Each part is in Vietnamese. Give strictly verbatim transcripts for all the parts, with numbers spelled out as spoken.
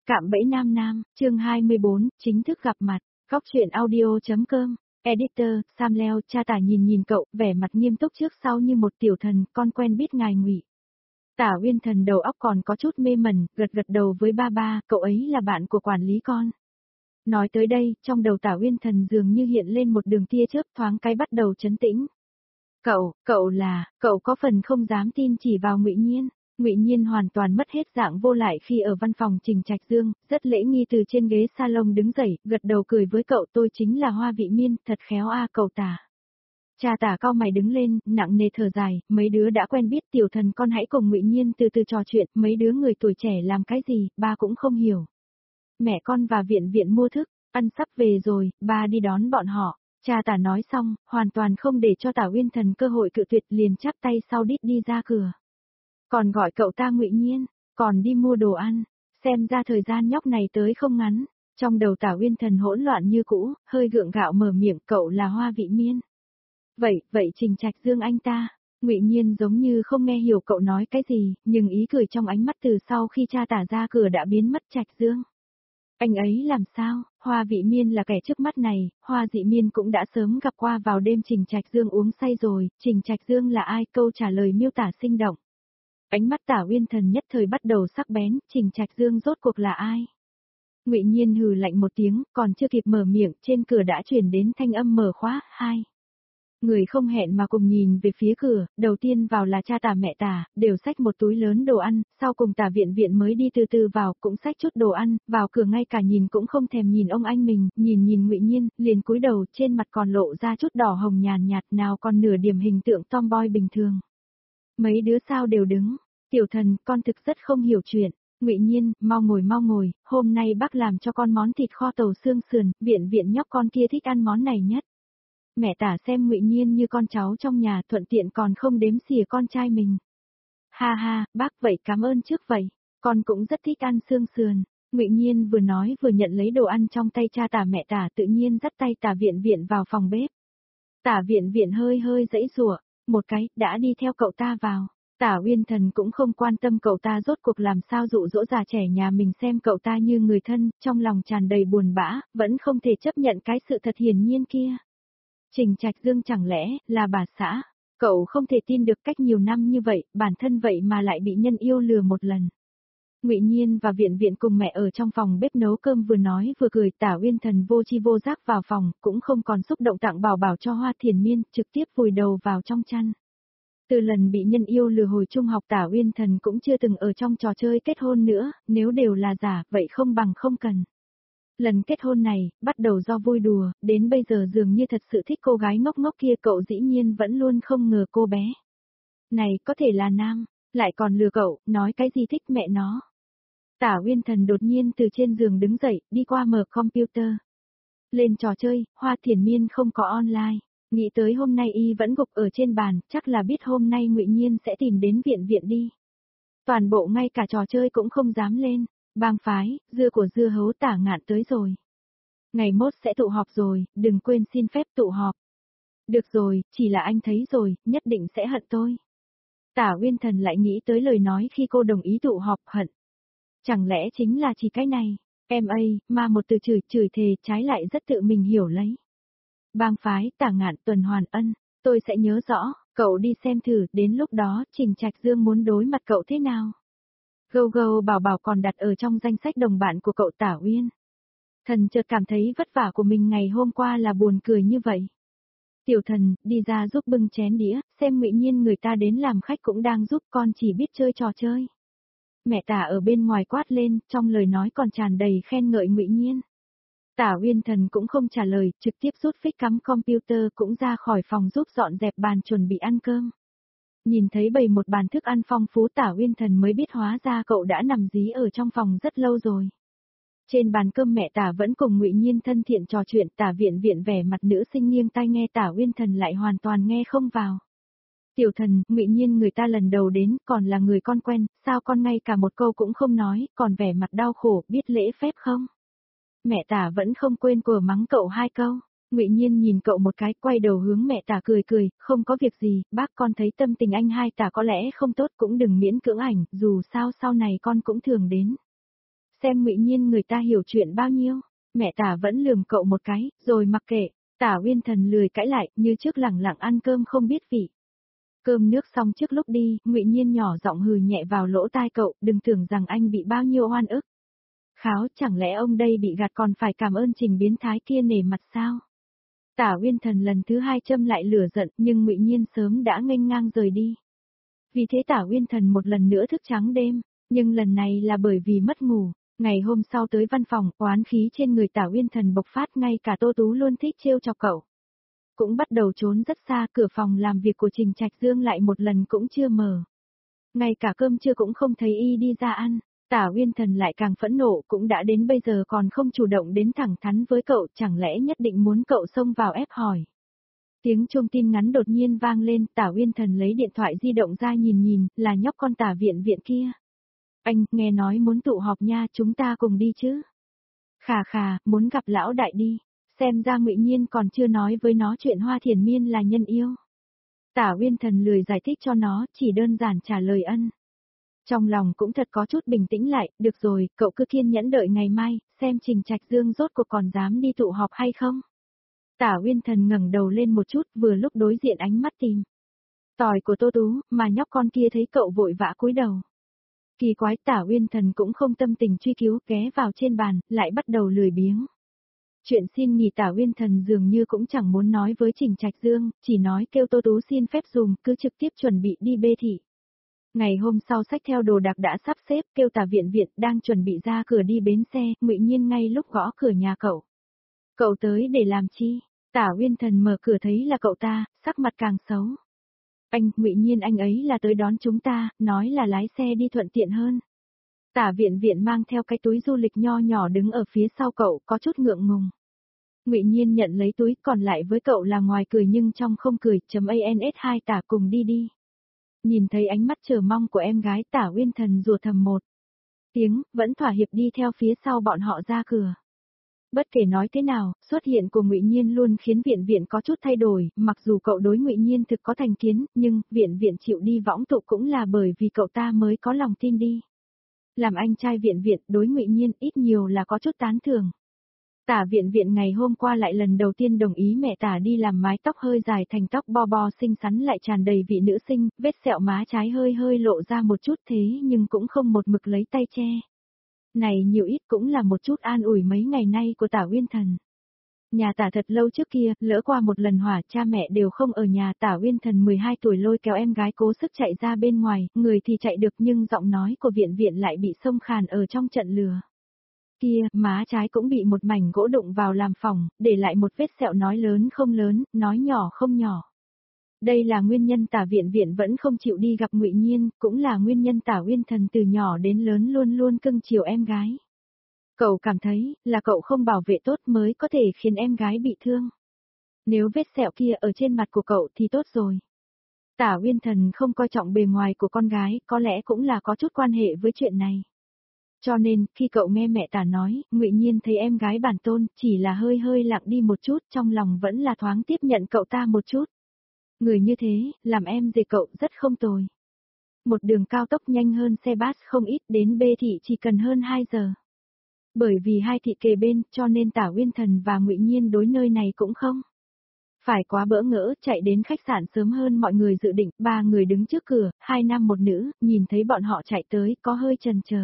Cạm bẫy nam nam, chương hai mươi bốn, chính thức gặp mặt, góc truyện audio.com, editor, Sam Leo, cha Tả nhìn nhìn cậu, vẻ mặt nghiêm túc trước sau như một tiểu thần, con quen biết ngài Ngụy. Tả Uyên Thần đầu óc còn có chút mê mẩn, gật gật đầu với ba ba, cậu ấy là bạn của quản lý con. Nói tới đây, trong đầu Tả Uyên Thần dường như hiện lên một đường tia chớp thoáng cái bắt đầu trấn tĩnh. Cậu, cậu là, cậu có phần không dám tin chỉ vào Ngụy Nhiên. Ngụy Nhiên hoàn toàn mất hết dạng vô lại khi ở văn phòng Trình Trạch Dương, rất lễ nghi từ trên ghế salon đứng dậy, gật đầu cười với cậu, tôi chính là Hoa Vị Miên, thật khéo a cậu Tả. Cha Tả cau mày đứng lên, nặng nề thở dài, mấy đứa đã quen biết tiểu thần con hãy cùng Ngụy Nhiên từ từ trò chuyện, mấy đứa người tuổi trẻ làm cái gì, ba cũng không hiểu. Mẹ con và viện viện mua thức, ăn sắp về rồi, ba đi đón bọn họ. Cha Tả nói xong, hoàn toàn không để cho Tả Uyên Thần cơ hội cự tuyệt, liền chắp tay sau đít đi ra cửa. Còn gọi cậu ta Ngụy Nhiên, còn đi mua đồ ăn, xem ra thời gian nhóc này tới không ngắn. Trong đầu Tả Uyên Thần hỗn loạn như cũ, hơi gượng gạo mở miệng, cậu là Hoa Vị Miên. Vậy, vậy Trình Trạch Dương anh ta. Ngụy Nhiên giống như không nghe hiểu cậu nói cái gì, nhưng ý cười trong ánh mắt từ sau khi cha Tả ra cửa đã biến mất. Trạch Dương. Anh ấy làm sao? Hoa Vị Miên là kẻ trước mắt này, Hoa Dị Miên cũng đã sớm gặp qua vào đêm Trình Trạch Dương uống say rồi, Trình Trạch Dương là ai? Câu trả lời miêu tả sinh động. Ánh mắt Tả Uyên Thần nhất thời bắt đầu sắc bén, Trình Trạch Dương rốt cuộc là ai? Ngụy Nhiên hừ lạnh một tiếng, còn chưa kịp mở miệng, trên cửa đã truyền đến thanh âm mở khóa, hai. Người không hẹn mà cùng nhìn về phía cửa, đầu tiên vào là cha Tả mẹ Tả, đều xách một túi lớn đồ ăn, sau cùng Tả Viện Viện mới đi từ từ vào, cũng xách chút đồ ăn, vào cửa ngay cả nhìn cũng không thèm nhìn ông anh mình, nhìn nhìn Ngụy Nhiên, liền cúi đầu, trên mặt còn lộ ra chút đỏ hồng nhàn nhạt, nào còn nửa điểm hình tượng tomboy bình thường. Mấy đứa sao đều đứng, tiểu thần, con thực rất không hiểu chuyện. Ngụy Nhiên, mau ngồi mau ngồi, hôm nay bác làm cho con món thịt kho tàu xương sườn, Viện Viện nhóc con kia thích ăn món này nhất. Mẹ Tả xem Ngụy Nhiên như con cháu trong nhà, thuận tiện còn không đếm xỉa con trai mình. Ha ha, bác vậy cảm ơn trước vậy, con cũng rất thích ăn xương sườn. Ngụy Nhiên vừa nói vừa nhận lấy đồ ăn trong tay cha Tả mẹ Tả, tự nhiên dắt tay Tả Viện Viện vào phòng bếp. Tả Viện Viện hơi hơi giãy giụa, một cái, đã đi theo cậu ta vào. Tả Uyên Thần cũng không quan tâm cậu ta rốt cuộc làm sao dụ dỗ già trẻ nhà mình xem cậu ta như người thân, trong lòng tràn đầy buồn bã, vẫn không thể chấp nhận cái sự thật hiển nhiên kia. Trình Trạch Dương chẳng lẽ là bà xã? Cậu không thể tin được cách nhiều năm như vậy, bản thân vậy mà lại bị nhân yêu lừa một lần. Ngụy Nhiên và Viện Viện cùng mẹ ở trong phòng bếp nấu cơm vừa nói vừa cười, Tả Uyên Thần vô chi vô giác vào phòng, cũng không còn xúc động tặng bảo bảo cho Hoa Thiền Miên, trực tiếp vùi đầu vào trong chăn. Từ lần bị nhân yêu lừa hồi trung học Tả Uyên Thần cũng chưa từng ở trong trò chơi kết hôn nữa, nếu đều là giả, vậy không bằng không cần. Lần kết hôn này, bắt đầu do vui đùa, đến bây giờ dường như thật sự thích cô gái ngốc ngốc kia, cậu dĩ nhiên vẫn luôn không ngờ cô bé này có thể là nam, lại còn lừa cậu, nói cái gì thích mẹ nó. Tả Uyên Thần đột nhiên từ trên giường đứng dậy, đi qua mở computer. Lên trò chơi, Hoa Thiền Miên không có online, nghĩ tới hôm nay y vẫn gục ở trên bàn, chắc là biết hôm nay Ngụy Nhiên sẽ tìm đến Viện Viện đi. Toàn bộ ngay cả trò chơi cũng không dám lên. Bang phái, dưa của dưa hấu Tả Ngạn tới rồi. Ngày mốt sẽ tụ họp rồi, đừng quên xin phép tụ họp. Được rồi, chỉ là anh thấy rồi, nhất định sẽ hận tôi. Tả Uyên Thần lại nghĩ tới lời nói khi cô đồng ý tụ họp, hận. Chẳng lẽ chính là chỉ cái này, em ơi, mà một từ chửi chửi thề trái lại rất tự mình hiểu lấy. Bang phái, Tả Ngạn, Tuần Hoàn Ân, tôi sẽ nhớ rõ, cậu đi xem thử, đến lúc đó Trình Trạch Dương muốn đối mặt cậu thế nào. Gâu gâu bảo bảo còn đặt ở trong danh sách đồng bạn của cậu Tả Uyên. Thần chợt cảm thấy vất vả của mình ngày hôm qua là buồn cười như vậy. Tiểu thần, đi ra giúp bưng chén đĩa, xem Ngụy Nhiên người ta đến làm khách cũng đang giúp, con chỉ biết chơi trò chơi. Mẹ Tả ở bên ngoài quát lên, trong lời nói còn tràn đầy khen ngợi Ngụy Nhiên. Tả Uyên Thần cũng không trả lời, trực tiếp rút phích cắm computer cũng ra khỏi phòng giúp dọn dẹp bàn chuẩn bị ăn cơm. Nhìn thấy bày một bàn thức ăn phong phú, Tả Uyên Thần mới biết hóa ra cậu đã nằm dí ở trong phòng rất lâu rồi. Trên bàn cơm mẹ Tả vẫn cùng Ngụy Nhiên thân thiện trò chuyện, Tả Viện Viện vẻ mặt nữ sinh nghiêng tai nghe, Tả Uyên Thần lại hoàn toàn nghe không vào. Tiểu thần, Ngụy Nhiên người ta lần đầu đến, còn là người con quen, sao con ngay cả một câu cũng không nói, còn vẻ mặt đau khổ, biết lễ phép không? Mẹ Tả vẫn không quên của mắng cậu hai câu. Ngụy Nhiên nhìn cậu một cái, quay đầu hướng mẹ Tả cười cười, không có việc gì, bác con thấy tâm tình anh hai Tả có lẽ không tốt, cũng đừng miễn cưỡng ảnh, dù sao sau này con cũng thường đến xem Ngụy Nhiên người ta hiểu chuyện bao nhiêu. Mẹ Tả vẫn lườm cậu một cái, rồi mặc kệ. Tả Uyên Thần lười cãi lại, như trước lẳng lặng ăn cơm không biết vị. Cơm nước xong trước lúc đi, Ngụy Nhiên nhỏ giọng hừ nhẹ vào lỗ tai cậu, đừng tưởng rằng anh bị bao nhiêu oan ức. Kháo, chẳng lẽ ông đây bị gạt còn phải cảm ơn Trình biến thái kia nể mặt sao? Tả Uyên Thần lần thứ hai châm lại lửa giận, nhưng Ngụy Nhiên sớm đã nghênh ngang rời đi. Vì thế Tả Uyên Thần một lần nữa thức trắng đêm, nhưng lần này là bởi vì mất ngủ. Ngày hôm sau tới văn phòng, oán khí trên người Tả Uyên Thần bộc phát, ngay cả Tô Tú luôn thích trêu chọc cậu. Cũng bắt đầu trốn rất xa, cửa phòng làm việc của Trình Trạch Dương lại một lần cũng chưa mở. Ngay cả cơm trưa cũng không thấy y đi ra ăn. Tả Uyên Thần lại càng phẫn nộ, cũng đã đến bây giờ còn không chủ động đến thẳng thắn với cậu, chẳng lẽ nhất định muốn cậu xông vào ép hỏi. Tiếng chuông tin ngắn đột nhiên vang lên, Tả Uyên Thần lấy điện thoại di động ra nhìn nhìn, là nhóc con Tả Viện Viện kia. Anh, nghe nói muốn tụ họp nha, chúng ta cùng đi chứ? Khà khà, muốn gặp lão đại đi, xem ra Ngụy Nhiên còn chưa nói với nó chuyện Hoa Thiền Miên là nhân yêu. Tả Uyên Thần lười giải thích cho nó, chỉ đơn giản trả lời ân. Trong lòng cũng thật có chút bình tĩnh lại, được rồi, cậu cứ kiên nhẫn đợi ngày mai, xem Trình Trạch Dương rốt cuộc còn dám đi tụ họp hay không. Tả Uyên Thần ngẩng đầu lên một chút, vừa lúc đối diện ánh mắt tìm tòi của Tô Tú, mà nhóc con kia thấy cậu vội vã cúi đầu. Kỳ quái, Tả Uyên Thần cũng không tâm tình truy cứu, ghé vào trên bàn, lại bắt đầu lười biếng. Chuyện xin nghỉ Tả Uyên Thần dường như cũng chẳng muốn nói với Trình Trạch Dương, chỉ nói kêu Tô Tú xin phép dùng, cứ trực tiếp chuẩn bị đi bê thị. Ngày hôm sau xách theo đồ đạc đã sắp xếp, kêu Tả Viện Viện đang chuẩn bị ra cửa đi bến xe, Ngụy Nhiên ngay lúc gõ cửa nhà cậu. Cậu tới để làm chi? Tả Uyên Thần mở cửa thấy là cậu ta, sắc mặt càng xấu. Anh, Ngụy Nhiên anh ấy là tới đón chúng ta, nói là lái xe đi thuận tiện hơn. Tả Viện Viện mang theo cái túi du lịch nho nhỏ đứng ở phía sau cậu, có chút ngượng ngùng. Ngụy Nhiên nhận lấy túi, còn lại với cậu là ngoài cười nhưng trong không cười, chấm ans hai Tả cùng đi đi. Nhìn thấy ánh mắt chờ mong của em gái, Tả Uyên Thần rủa thầm một tiếng, vẫn thỏa hiệp đi theo phía sau bọn họ ra cửa. Bất kể nói thế nào, xuất hiện của Ngụy Nhiên luôn khiến Viện Viện có chút thay đổi, mặc dù cậu đối Ngụy Nhiên thực có thành kiến, nhưng Viện Viện chịu đi võng tụ cũng là bởi vì cậu ta mới có lòng tin đi. Làm anh trai Viện Viện, đối Ngụy Nhiên ít nhiều là có chút tán thưởng. Tả Viện Viện ngày hôm qua lại lần đầu tiên đồng ý mẹ Tả đi làm mái tóc hơi dài thành tóc bo bo xinh xắn lại tràn đầy vị nữ sinh, vết sẹo má trái hơi hơi lộ ra một chút thế nhưng cũng không một mực lấy tay che. Này nhiều ít cũng là một chút an ủi mấy ngày nay của Tả Uyên Thần. Nhà Tả thật lâu trước kia, lỡ qua một lần hỏa, cha mẹ đều không ở nhà, Tả Uyên Thần mười hai tuổi lôi kéo em gái cố sức chạy ra bên ngoài, người thì chạy được nhưng giọng nói của Viện Viện lại bị xông khàn ở trong trận lừa. Kia, má trái cũng bị một mảnh gỗ đụng vào làm phỏng, để lại một vết sẹo, nói lớn không lớn, nói nhỏ không nhỏ. Đây là nguyên nhân Tả Viện Viện vẫn không chịu đi gặp Ngụy Nhiên, cũng là nguyên nhân Tả Uyên Thần từ nhỏ đến lớn luôn luôn cưng chiều em gái. Cậu cảm thấy, là cậu không bảo vệ tốt mới có thể khiến em gái bị thương. Nếu vết sẹo kia ở trên mặt của cậu thì tốt rồi. Tả Uyên Thần không coi trọng bề ngoài của con gái, có lẽ cũng là có chút quan hệ với chuyện này. Cho nên, khi cậu nghe mẹ Tả nói, Ngụy Nhiên thấy em gái bản tôn, chỉ là hơi hơi lặng đi một chút, trong lòng vẫn là thoáng tiếp nhận cậu ta một chút. Người như thế, làm em dề cậu rất không tồi. Một đường cao tốc nhanh hơn xe bus không ít, đến B thị chỉ cần hơn hai giờ. Bởi vì hai thị kề bên, cho nên Tả Uyên Thần và Ngụy Nhiên đối nơi này cũng không phải quá bỡ ngỡ, chạy đến khách sạn sớm hơn mọi người dự định, ba người đứng trước cửa, hai nam một nữ, nhìn thấy bọn họ chạy tới, có hơi chần chờ.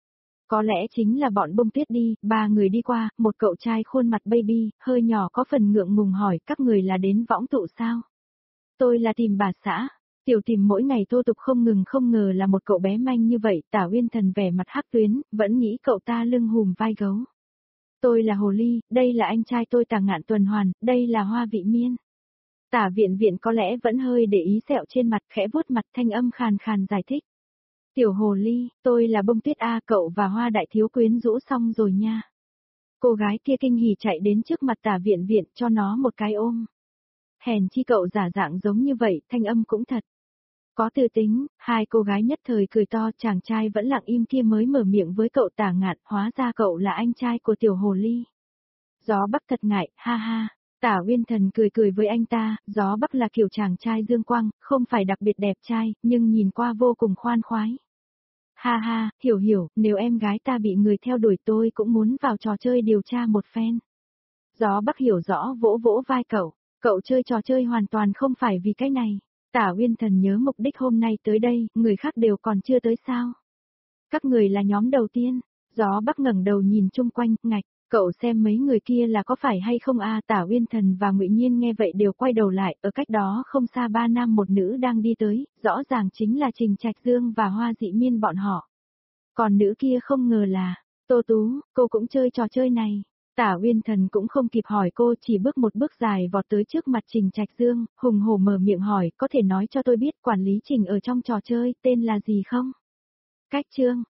Có lẽ chính là bọn Bông Tuyết đi, ba người đi qua, một cậu trai khuôn mặt baby, hơi nhỏ có phần ngượng ngùng hỏi, các người là đến võng tụ sao? Tôi là tìm bà xã. Tiểu Tìm mỗi ngày thô tục không ngừng, không ngờ là một cậu bé manh như vậy, Tả Uyên Thần vẻ mặt hắc tuyến, vẫn nghĩ cậu ta lưng hùm vai gấu. Tôi là Hồ Ly, đây là anh trai tôi Tả Ngạn Tuần Hoàn, đây là Hoa Vị Miên. Tả Viện Viện có lẽ vẫn hơi để ý sẹo trên mặt, khẽ vuốt mặt, thanh âm khàn khàn giải thích. Tiểu Hồ Ly, tôi là Bông Tuyết A, cậu và Hoa đại thiếu quyến rũ xong rồi nha. Cô gái kia kinh hỉ chạy đến trước mặt Tả Viện Viện cho nó một cái ôm. Hèn chi cậu giả dạng giống như vậy, thanh âm cũng thật có tư tính, hai cô gái nhất thời cười to, chàng trai vẫn lặng im kia mới mở miệng với cậu Tả Ngạn, hóa ra cậu là anh trai của Tiểu Hồ Ly. Gió Bắc thật ngại, ha ha. Tả Uyên Thần cười cười với anh ta, Gió Bắc là kiểu chàng trai dương quang, không phải đặc biệt đẹp trai, nhưng nhìn qua vô cùng khoan khoái. Ha ha, hiểu hiểu, nếu em gái ta bị người theo đuổi tôi cũng muốn vào trò chơi điều tra một phen. Gió Bắc hiểu rõ vỗ vỗ vai cậu, cậu chơi trò chơi hoàn toàn không phải vì cái này. Tả Uyên Thần nhớ mục đích hôm nay tới đây, người khác đều còn chưa tới sao. Các người là nhóm đầu tiên, Gió Bắc ngẩng đầu nhìn chung quanh, ngạch, cậu xem mấy người kia là có phải hay không a? Tả Uyên Thần và Ngụy Nhiên nghe vậy đều quay đầu lại, ở cách đó không xa ba nam một nữ đang đi tới, rõ ràng chính là Trình Trạch Dương và Hoa Dị Miên bọn họ. Còn nữ kia không ngờ là, Tô Tú, cô cũng chơi trò chơi này. Tả Uyên Thần cũng không kịp hỏi cô, chỉ bước một bước dài vọt tới trước mặt Trình Trạch Dương, hùng hổ mở miệng hỏi, có thể nói cho tôi biết quản lý Trình ở trong trò chơi tên là gì không? Cách Trương,